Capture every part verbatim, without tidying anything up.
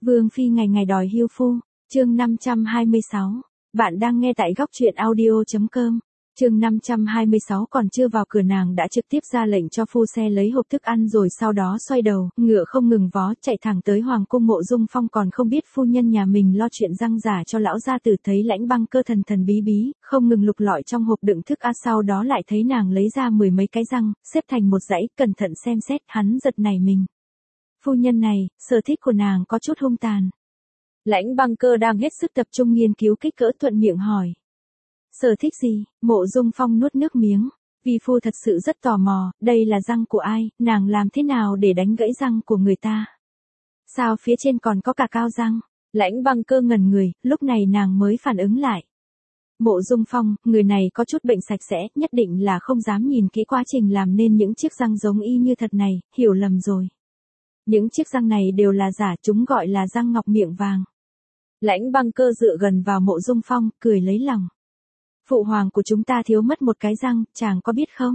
Vương phi ngày ngày đòi hiêu phu, chương năm trăm hai mươi sáu. Bạn đang nghe tại góc truyện audio chấm com. Chương năm trăm hai mươi sáu còn chưa vào cửa nàng đã trực tiếp ra lệnh cho phu xe lấy hộp thức ăn rồi sau đó xoay đầu, ngựa không ngừng vó chạy thẳng tới hoàng cung. Mộ Dung Phong còn không biết phu nhân nhà mình lo chuyện răng giả cho lão gia tử, thấy Lãnh Băng Cơ thần thần bí bí, không ngừng lục lọi trong hộp đựng thức ăn, sau đó lại thấy nàng lấy ra mười mấy cái răng, xếp thành một dãy, cẩn thận xem xét, hắn giật nảy mình. Phu nhân này, sở thích của nàng có chút hung tàn. Lãnh Băng Cơ đang hết sức tập trung nghiên cứu kích cỡ thuận miệng hỏi. Sở thích gì? Mộ Dung Phong nuốt nước miếng. Vi phu thật sự rất tò mò, đây là răng của ai, nàng làm thế nào để đánh gãy răng của người ta? Sao phía trên còn có cả cao răng? Lãnh Băng Cơ ngẩn người, lúc này nàng mới phản ứng lại. Mộ Dung Phong, người này có chút bệnh sạch sẽ, nhất định là không dám nhìn kỹ quá trình làm nên những chiếc răng giống y như thật này, hiểu lầm rồi. Những chiếc răng này đều là giả, chúng gọi là răng ngọc miệng vàng. Lãnh Băng Cơ dựa gần vào Mộ Dung Phong, cười lấy lòng. Phụ hoàng của chúng ta thiếu mất một cái răng, chàng có biết không?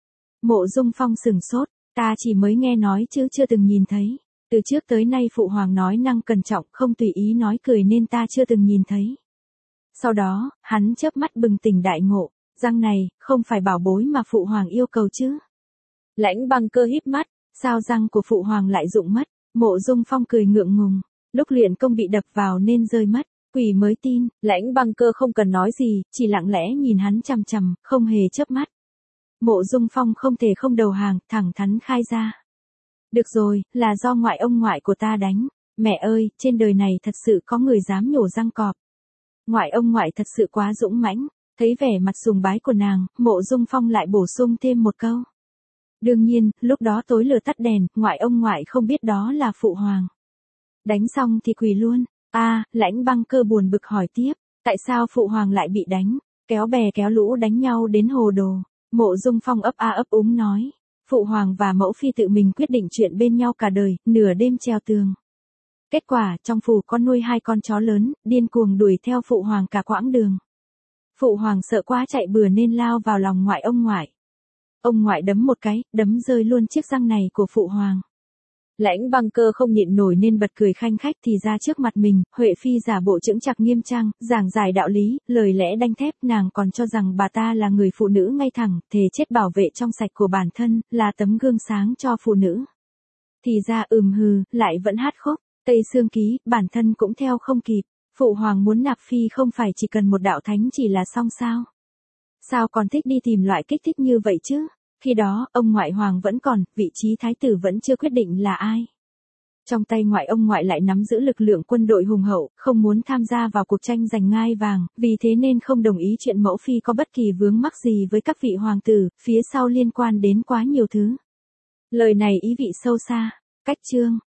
Mộ Dung Phong sừng sốt, ta chỉ mới nghe nói chứ chưa từng nhìn thấy. Từ trước tới nay phụ hoàng nói năng cẩn trọng, không tùy ý nói cười nên ta chưa từng nhìn thấy. Sau đó, hắn chớp mắt bừng tỉnh đại ngộ, răng này, không phải bảo bối mà phụ hoàng yêu cầu chứ? Lãnh Băng Cơ híp mắt, sao răng của phụ hoàng lại rụng mất? Mộ Dung Phong cười ngượng ngùng, lúc luyện công bị đập vào nên rơi mất. Quỷ mới tin. Lãnh Băng Cơ không cần nói gì, chỉ lặng lẽ nhìn hắn chằm chằm, không hề chớp mắt. Mộ Dung Phong không thể không đầu hàng, thẳng thắn khai ra. Được rồi, là do ngoại ông ngoại của ta đánh. Mẹ ơi, trên đời này thật sự có người dám nhổ răng cọp. Ngoại ông ngoại thật sự quá dũng mãnh. Thấy vẻ mặt sùng bái của nàng, Mộ Dung Phong lại bổ sung thêm một câu. Đương nhiên, lúc đó tối lửa tắt đèn, ngoại ông ngoại không biết đó là phụ hoàng. Đánh xong thì quỳ luôn. A, à, Lãnh Băng Cơ buồn bực hỏi tiếp, tại sao phụ hoàng lại bị đánh, kéo bè kéo lũ đánh nhau đến hồ đồ. Mộ Dung Phong ấp a ấp úng nói, phụ hoàng và mẫu phi tự mình quyết định chuyện bên nhau cả đời, nửa đêm treo tường. Kết quả, trong phủ con nuôi hai con chó lớn, điên cuồng đuổi theo phụ hoàng cả quãng đường. Phụ hoàng sợ quá chạy bừa nên lao vào lòng ngoại ông ngoại. Ông ngoại đấm một cái, đấm rơi luôn chiếc răng này của phụ hoàng. Lãnh Băng Cơ không nhịn nổi nên bật cười khanh khách, thì ra trước mặt mình, Huệ Phi giả bộ chững chạc nghiêm trang, giảng giải đạo lý, lời lẽ đanh thép, nàng còn cho rằng bà ta là người phụ nữ ngay thẳng, thề chết bảo vệ trong sạch của bản thân, là tấm gương sáng cho phụ nữ. Thì ra ừm hừ, lại vẫn hát khúc, Tây Sương Ký, bản thân cũng theo không kịp, phụ hoàng muốn nạp phi không phải chỉ cần một đạo thánh chỉ là xong sao? Sao còn thích đi tìm loại kích thích như vậy chứ? Khi đó, ông ngoại hoàng vẫn còn, vị trí thái tử vẫn chưa quyết định là ai. Trong tay ngoại ông ngoại lại nắm giữ lực lượng quân đội hùng hậu, không muốn tham gia vào cuộc tranh giành ngai vàng, vì thế nên không đồng ý chuyện mẫu phi có bất kỳ vướng mắc gì với các vị hoàng tử, phía sau liên quan đến quá nhiều thứ. Lời này ý vị sâu xa. Cách chương,